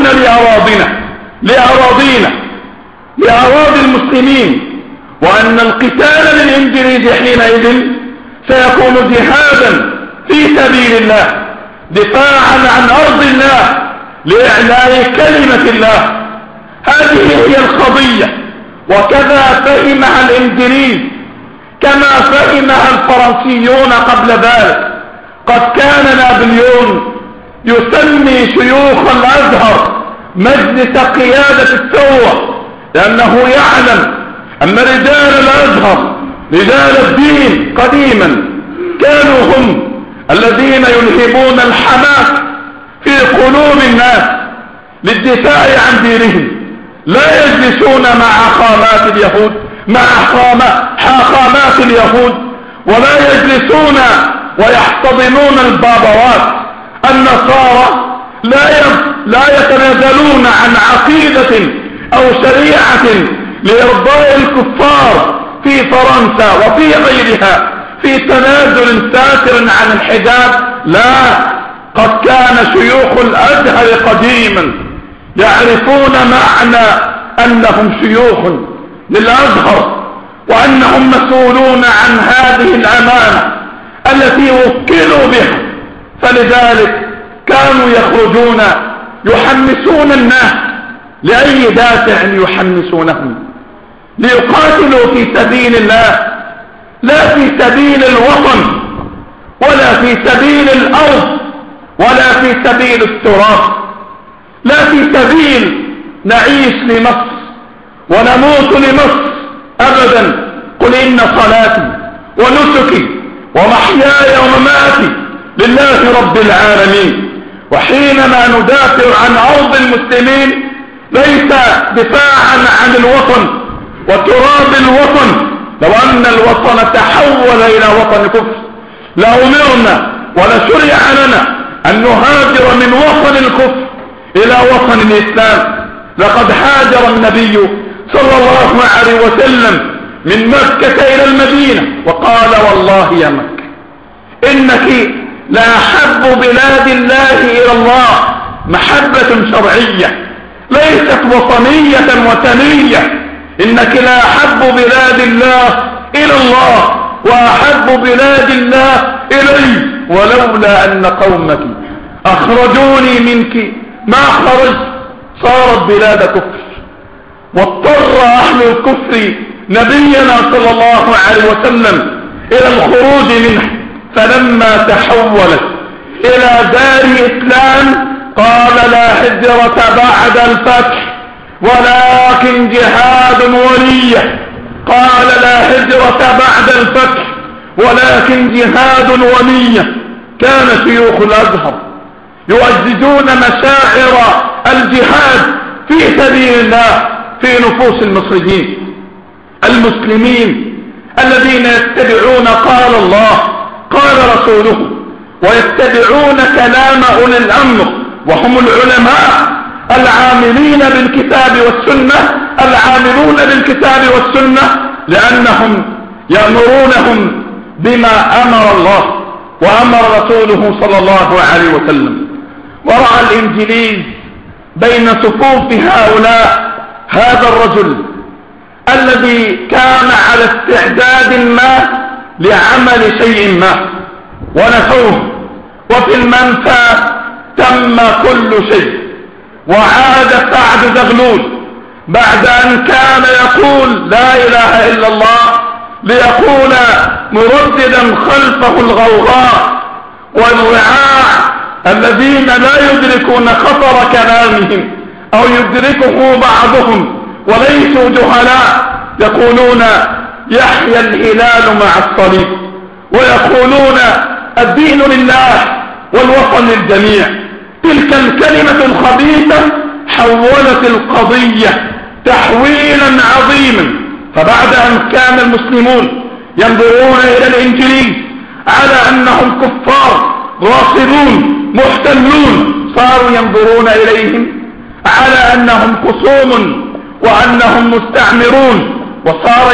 Speaker 1: لأراضي المسلمين، وأن القتال للإنجليز حينئذ سيكون جهادا في سبيل الله، دفاعا عن أرض الله، لإعلاء كلمة الله. هذه هي القضية وكذا فهمها الإنجليز كما فهمها الفرنسيون قبل ذلك. قد كان نابليون يسمي شيوخ الأزهر مجلس قيادة الثورة، لأنه يعلم أن رجال الأزهر رجال الدين قديما كانوا هم الذين يلهبون الحماس في قلوب الناس للدفاع عن دينهم. لا يجلسون مع حاخامات اليهود ولا يجلسون ويحتضنون البابوات. النصارى لا يتنازلون عن عقيدة أو شريعة لإرضاء الكفار في فرنسا وفي غيرها في تنازل ساتر عن الحجاب. لا، قد كان شيوخ الأزهر قديما يعرفون معنى أنهم شيوخ للأزهر وأنهم مسؤولون عن هذه الأمانة التي وكلوا بها. فلذلك كانوا يخرجون يحمسون الناس. لأي دافع يحمسونهم؟ ليقاتلوا في سبيل الله، لا في سبيل الوطن ولا في سبيل الأرض ولا في سبيل التراب، لا في سبيل نعيش لمصر ونموت لمصر أبدا. قل إن صلاتي ونسكي ومحياي ومماتي لله رب العالمين. وحينما ندافع عن أرض المسلمين ليس دفاعا عن الوطن وتراب الوطن. لو أن الوطن تحول إلى وطن كفر لأمرنا ولشرع لنا أن نهاجر من وطن الكفر إلى وطن الإسلام. لقد هاجر النبي صلى الله عليه وسلم من مكة إلى المدينة وقال: والله يا مكة إنك لأحب بلاد الله إلى الله محبة شرعية ليست وطنية وثنية. إنك لأحب بلاد الله إلى الله وأحب بلاد الله إلي، ولولا أن قومك أخرجوني منك ما خرجت. صارت بلاد كفر واضطر أهل الكفر نبينا صلى الله عليه وسلم إلى الخروج منه. فلما تحولت إلى دار إسلام قال: لا هجرة بعد الفتح ولكن جهاد ونية. قال: لا هجرة بعد الفتح ولكن جهاد ونية. كان شيوخ الأزهر يؤججون مشاعر الجهاد في سبيل الله في نفوس المصريين المسلمين الذين يتبعون قال الله قال رسوله ويتبعون كلام أولي الأمر، وهم العلماء العاملين بالكتاب والسنة العاملون بالكتاب والسنة، لأنهم يأمرونهم بما أمر الله وأمر رسوله صلى الله عليه وسلم. ورأى الإنجليز بين صفوف هؤلاء هذا الرجل الذي كان على استعداد ما لعمل شيء ما، ونفوه وفي المنفى تم كل شيء. وعاد سعد زغلول بعد أن كان يقول لا إله إلا الله ليقول مرددا خلفه الغوغاء والرعاع الذين لا يدركون خطر كلامهم أو يدركه بعضهم وليسوا جهلاء، يقولون يحيى الهلال مع الصليب، ويقولون الدين لله والوطن للجميع. تلك الكلمة الخبيثة حولت القضية تحويلا عظيما. فبعد أن كان المسلمون ينظرون إلى الإنجليز على أنهم كفار غاصبون محتلون، صاروا ينظرون إليهم على أنهم خصوم وأنهم مستعمرون. وصار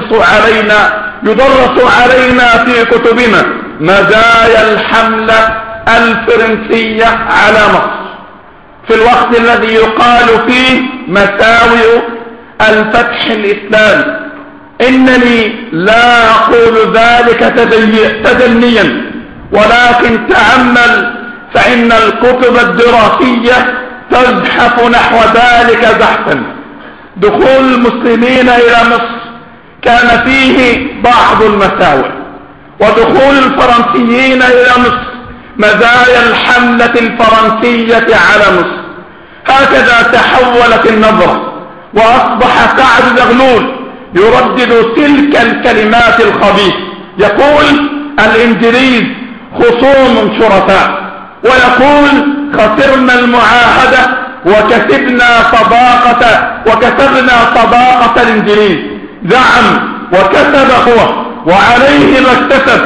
Speaker 1: يدرس علينا في كتبنا مزايا الحملة الفرنسية على مصر في الوقت الذي يقال فيه مساوئ الفتح الإسلامي. إنني لا أقول ذلك تدنيا، ولكن تأمل فإن الكتب الدراسية تزحف نحو ذلك زحفا. دخول المسلمين إلى مصر كان فيه بعض المساوئ، ودخول الفرنسيين إلى مصر مزايا الحملة الفرنسية على مصر. هكذا تحولت النظرة، وأصبح سعد زغلول يردد تلك الكلمات الخبيثة، يقول الإنجليز خصوم شرفاء، ويقول خسرنا المعاهدة وكسبنا صداقة الإنجليز. زعم وكسب هو وعليه ما اكتسب،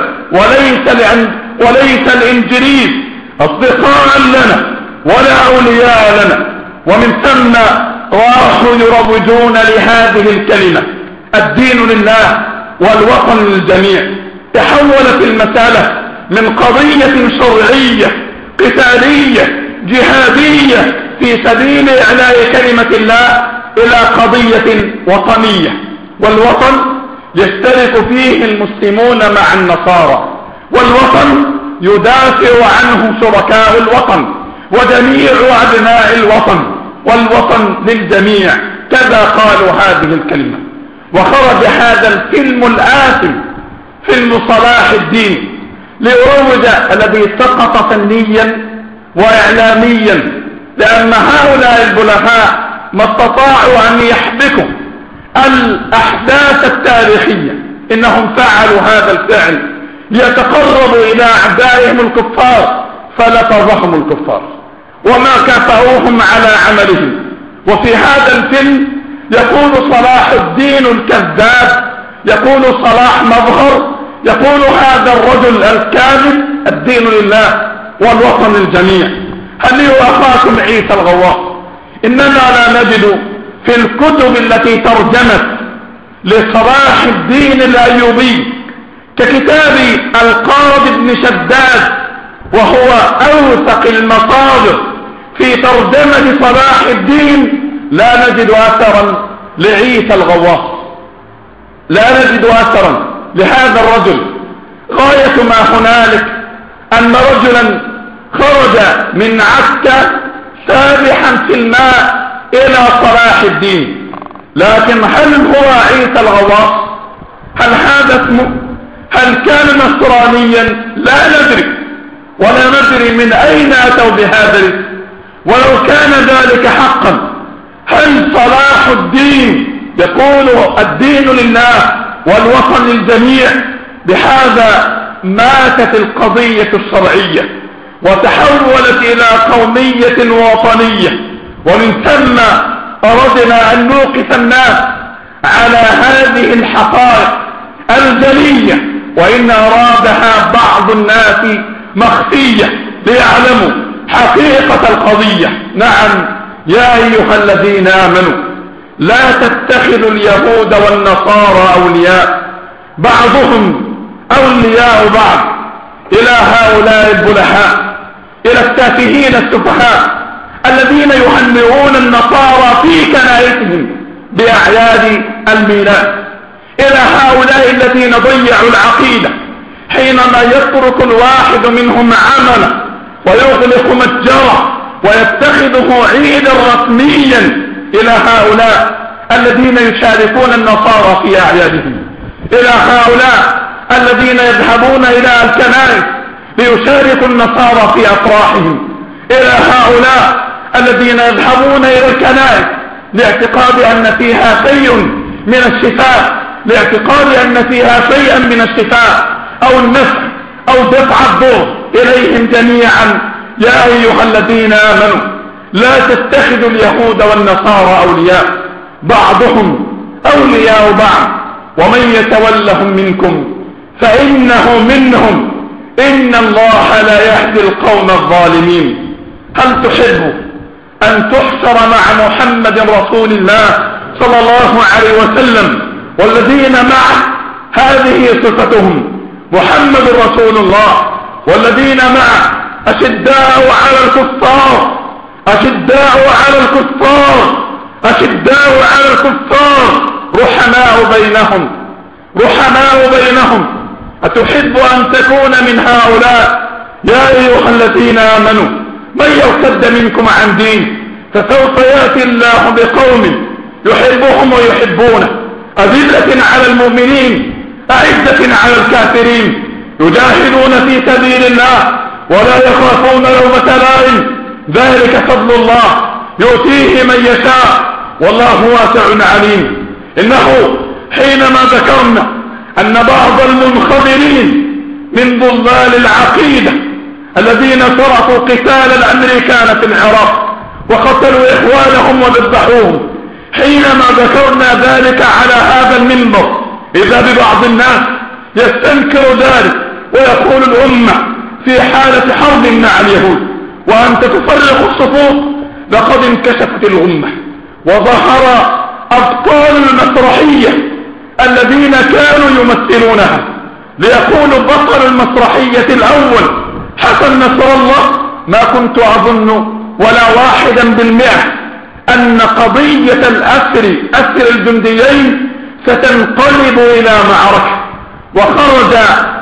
Speaker 1: وليس الإنجليز أصدقاء لنا ولا أولياء لنا. ومن ثم راحوا يروجون لهذه الكلمة الدين لله والوطن للجميع. تحولت المسألة من قضية شرعية قتالية جهادية في سبيل إعلاء كلمة الله إلى قضية وطنية، والوطن يشترك فيه المسلمون مع النصارى، والوطن يدافع عنه شركاء الوطن وجميع أبناء الوطن، والوطن للجميع، كذا قالوا هذه الكلمة. وخرج هذا الفيلم الآثم فيلم صلاح الدين ليروج الذي سقط فنيا وإعلاميا، لأن هؤلاء البلهاء ما استطاعوا أن يحبكوا الأحداث التاريخية. إنهم فعلوا هذا الفعل ليتقربوا إلى أعدائهم الكفار فلفظهم الكفار وما كافأوهم على عملهم. وفي هذا الفيلم يقول صلاح الدين الكذاب، يقول صلاح مظهر، يقول هذا الرجل الكاذب الدين لله والوطن للجميع. هل هو أخاكم عيسى الغواص؟ إننا لا نجد في الكتب التي ترجمت لصلاح الدين الأيوبي ككتاب القاضي بن شداد، وهو أوثق المصادر في ترجمة صلاح الدين، لا نجد أثرا لعيسى الغواص، لا نجد أثرا لهذا الرجل. غاية ما هنالك أن رجلا خرج من عسكر سابحا في الماء إلى صلاح الدين، لكن هل هو عيسى الغواص؟ هل هذا اسمه؟ هل كان نصرانيا؟ لا ندري، ولا ندري من أين أتوا بهذا الاسم. ولو كان ذلك حقا، هل صلاح الدين يقول الدين لله والوطن للجميع؟ بهذا ماتت القضية الشرعية وتحولت إلى قومية وطنية. ومن ثم أردنا أن نوقف الناس على هذه الحقائق الجلية، وإن أرادها بعض الناس مخفية ليعلموا حقيقة القضية. نعم يا أيها الذين آمنوا لا تتخذوا اليهود والنصارى أولياء، بعضهم أولياء بعض، إلى هؤلاء البلهاء، إلى التافهين السفهاء الذين يهنئون النصارى في كنائسهم بأعياد الميلاد، إلى هؤلاء الذين ضيعوا العقيدة حينما يترك الواحد منهم عمله ويغلق متجره ويتخذه عيدا رسميا، إلى هؤلاء الذين يشاركون النصارى في أعيادهم، إلى هؤلاء الذين يذهبون إلى الكنائس ليشاركوا النصارى في أفراحهم، إلى هؤلاء الذين يذهبون إلى الكنائس لاعتقاد أن فيها شيء من الشفاء، لاعتقاد أن فيها شيئا من الشفاء أو النفع أو دفع الضر إليهم جميعا. يا أيها الذين آمنوا لا تتخذوا اليهود والنصارى أولياء، بعضهم أولياء بعض، ومن يتولهم منكم فإنه منهم، إن الله لا يهدي القوم الظالمين. هل تحب أن تحشر مع محمد رسول الله صلى الله عليه وسلم والذين معه؟ هذه صفتهم، محمد رسول الله والذين معه أشداء على الكفار، أشداء على الكفار، أشداء على الكفار، رحماء بينهم، رحماء بينهم. أتحب أن تكون من هؤلاء؟ يا أيها الذين آمنوا من يرتد منكم عن دين فسوف يأتي الله بقوم يحبهم ويحبونه، أذلة على المؤمنين أعزة على الكافرين، يجاهدون في سبيل الله ولا يخافون لومة لائم. ذلك فضل الله يؤتيه من يشاء والله واسع عليم. إنه حينما ذكرنا أن بعض المنخبرين من ضلال العقيدة الذين صرفوا قتال الأمريكان في العراق وقتلوا إخوانهم وذبحوهم، حينما ذكرنا ذلك على هذا المنبر إذا ببعض الناس يستنكر ذلك ويقول الأمة في حالة حرب مع اليهود وأنت تفرق الصفوف. لقد انكشفت الأمة وظهر أبطال المسرحية الذين كانوا يمثلونها، ليكون بطل المسرحية الأول حسن نصر الله. ما كنت أظن ولا 1% أن قضية أسر الجنديين ستنقلب إلى معركة. وخرج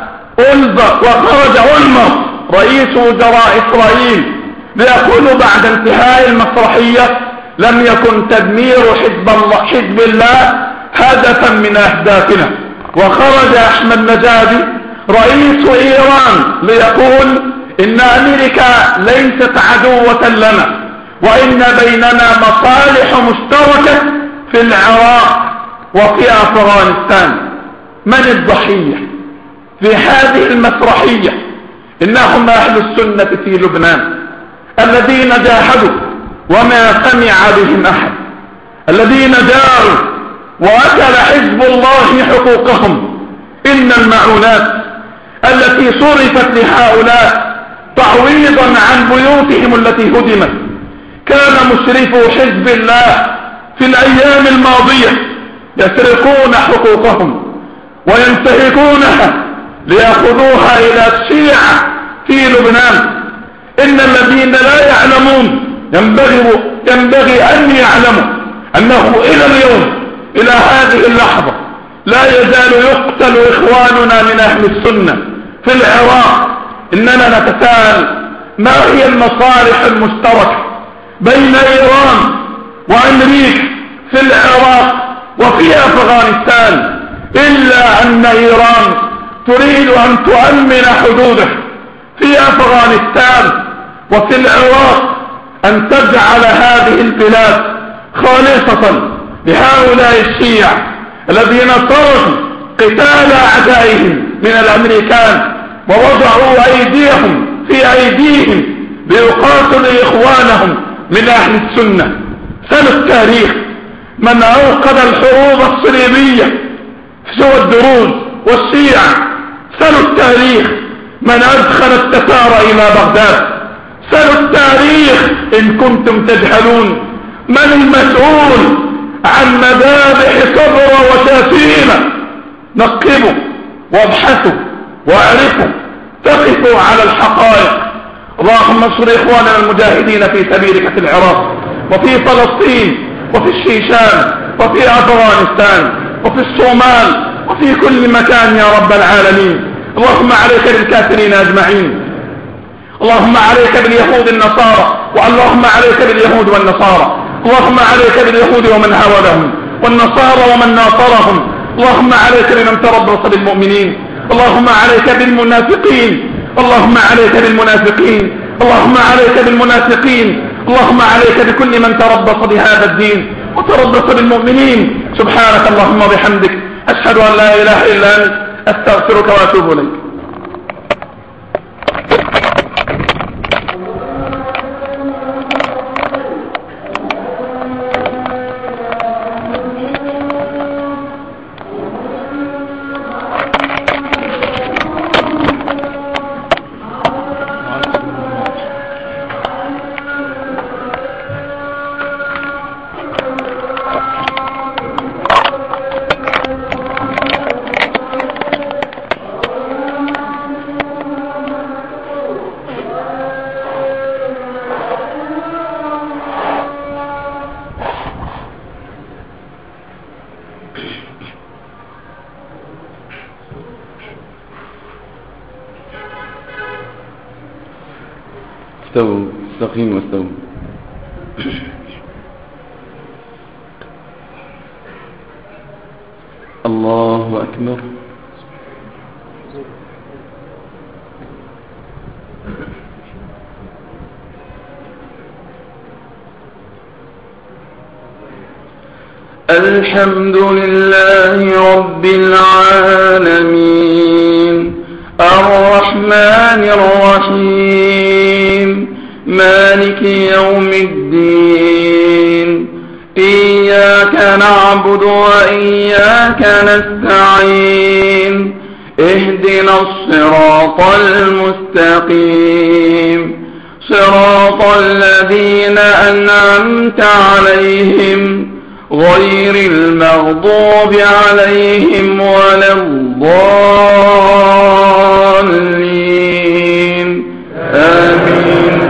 Speaker 1: أولمر رئيس وزراء إسرائيل ليقول بعد انتهاء المسرحية لم يكن تدمير حزب الله هدفا من أهدافنا. وخرج أحمد نجادي رئيس إيران ليقول إن أمريكا ليست عدوة لنا وإن بيننا مصالح مشتركة في العراق وفي أفغانستان. من الضحية في هذه المسرحية؟ إنهم أهل السنة في لبنان الذين جاهدوا وما سمع بهم أحد، الذين جاءوا وأكل حزب الله حقوقهم. إن المعونات التي صرفت لهؤلاء تعويضا عن بيوتهم التي هدمت، كان مشرفو حزب الله في الأيام الماضية يسرقون حقوقهم وينتهكونها ليأخذوها إلى الشيعة في لبنان. إن الذين لا يعلمون ينبغي أن يعلموا أنه إلى اليوم إلى هذه اللحظة لا يزال يقتل إخواننا من أهل السنة في العراق. إننا نتساءل ما هي المصالح المشتركة بين إيران وأمريكا في العراق وفي أفغانستان، إلا أن إيران تريد أن تؤمن حدوده في أفغانستان وفي العراق، أن تجعل هذه البلاد خالصة لهؤلاء الشيعة الذين تركوا قتال أعدائهم من الأمريكان ووضعوا أيديهم في أيديهم ليقاتلوا إخوانهم من أهل السنة. سنة التاريخ من أوقد الحروب الصليبية سوى الدروز والشيعة. سنة التاريخ من أدخل التتار إلى بغداد. سنة التاريخ إن كنتم تجهلون من المسؤول عن مذابح صبرا وشافينا. نقبوا وابحثوا واعرفوا، تقفوا على الحقائق. اللهم انصر إخواننا المجاهدين في سبيلك في العراق وفي فلسطين وفي الشيشان وفي أفغانستان وفي الصومال وفي كل مكان يا رب العالمين. اللهم عليك بالكافرين أجمعين، اللهم عليك باليهود النصارى، اللهم عليك باليهود والنصارى، اللهم عليك باليهود ومن هاودهم والنصارى ومن ناصرهم، اللهم عليك بمن تربص بالمؤمنين، اللهم عليك بالمنافقين، اللهم عليك بالمنافقين، اللهم عليك بالمنافقين، اللهم عليك بكل من تربص بهذا الدين وتربص بالمؤمنين. سبحانك اللهم وبحمدك، أشهد أن لا إله إلا أنت، أستغفرك وأتوب إليك. استقيموا واستووا.
Speaker 2: الله أكبر. الحمد لله رب العالمين الرحمن الرحيم مالك يوم الدين إياك نعبد وإياك نستعين اهدنا الصراط المستقيم صراط الذين أنعمت عليهم غير المغضوب عليهم ولا الضالين آمين.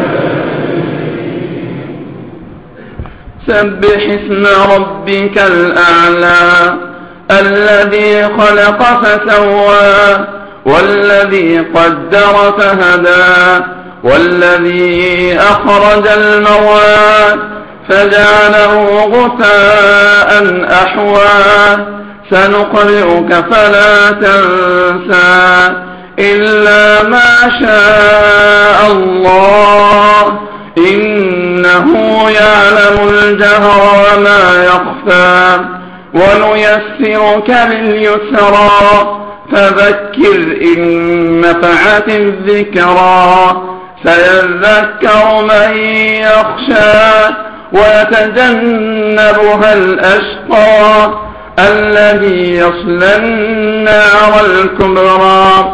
Speaker 2: سبح اسم ربك الأعلى الذي خلق فسوى والذي قدر فهدى والذي أخرج المرعى فجعله غثاء أحوى سنقرئك فلا تنسى إلا ما شاء الله إنه يعلم الجهر وما يخفى ونيسرك لليسرى فذكر إن نفعت الذكرى سيذكر من يخشى ويتجنبها الأشقى الذي يصلى النار الكبرى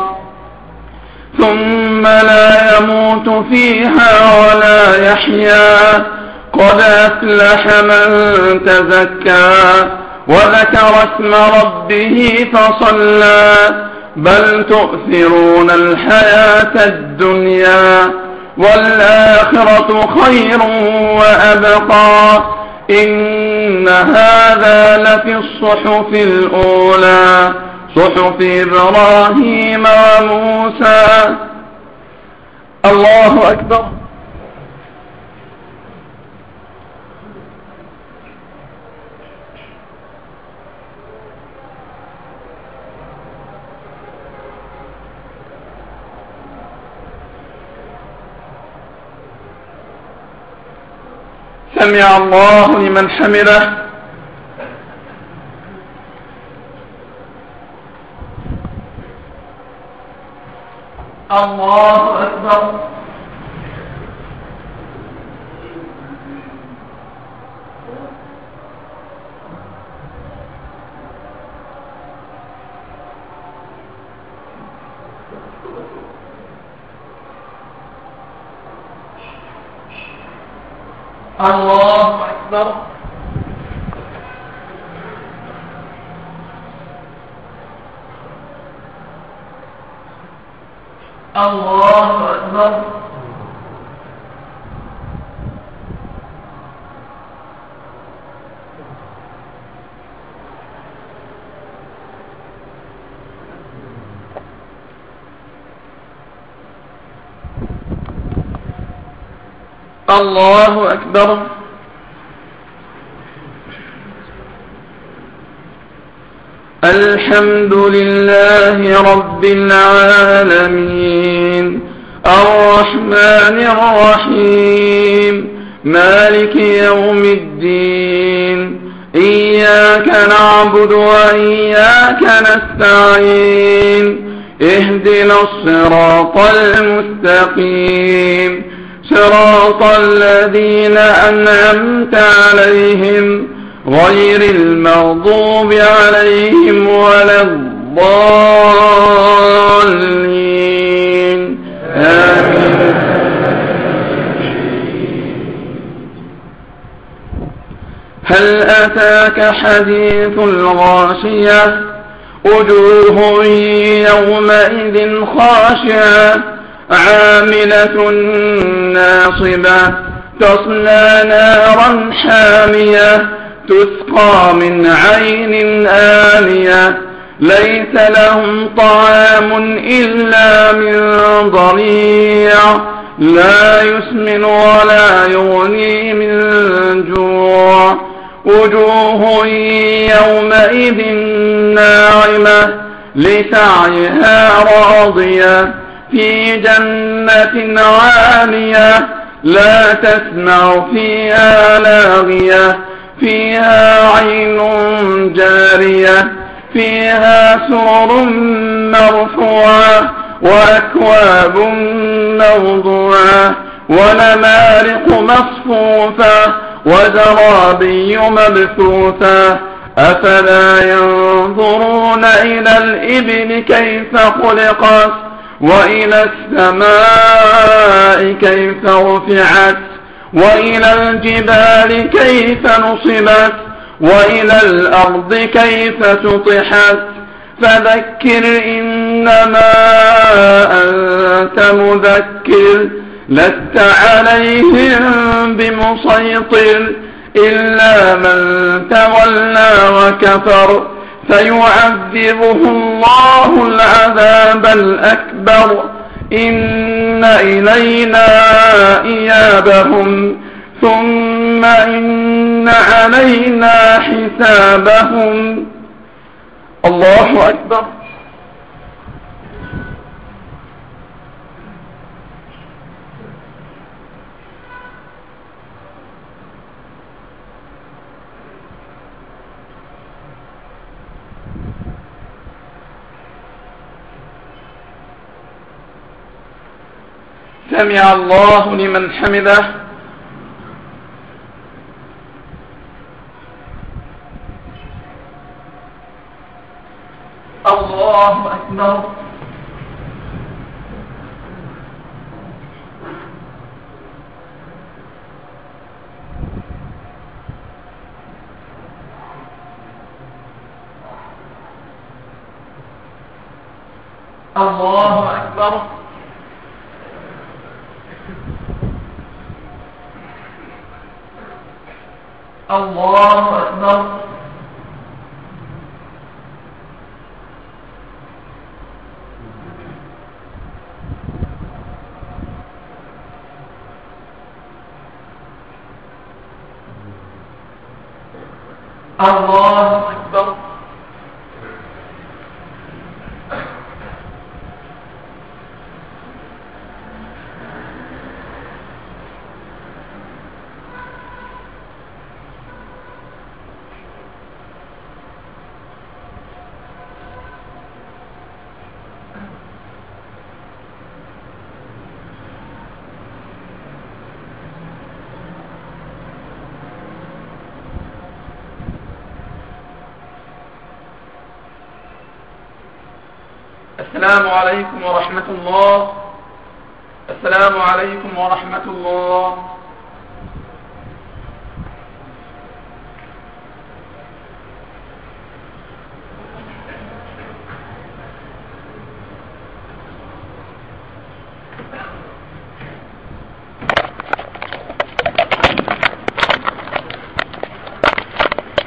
Speaker 2: ثم لا يموت فيها ولا يحيا قد أفلح من تزكى وذكر اسم ربه فصلى بل تؤثرون الحياة الدنيا والآخرة خير وأبقى إن هذا لفي الصحف الأولى صحف إبراهيم وموسى. الله أكبر. سمع الله لمن حمده. الله أكبر. الله أكبر. الله أكبر. الله أكبر. الحمد لله رب العالمين الرحمن الرحيم مالك يوم الدين إياك نعبد وإياك نستعين اهدنا الصراط المستقيم صراط الذين أنعمت عليهم غير المغضوب عليهم ولا الضالين آمين. هل أتاك حديث الغاشية وجوه يومئذ خاشعة عاملة ناصبة تصلى نارا حامية تسقى من عين آنية ليس لهم طعام إلا من ضريع لا يسمن ولا يغني من جوع وجوه يومئذ ناعمة لسعيها راضية في جنة عالية لا تسمع فيها لاغية فيها عين جارية فيها سرر مرفوعة وأكواب موضوعة ونمارق مصفوفة وزرابي مبثوثة أفلا ينظرون إلى الإبل كيف خلقت وإلى السماء كيف رفعت وإلى الجبال كيف نصبت وإلى الأرض كيف سطحت فذكر إنما أنت مذكر لست عليهم بمسيطر إلا من تولى وكفر فيعذبه الله العذاب الأكبر إن إلينا إيابهم ثم إن علينا حسابهم. الله أكبر. سمع الله لمن حمده. الله أكبر. الله أكبر. الله أكبر. الله أكبر. السلام عليكم ورحمة الله. السلام عليكم ورحمة الله.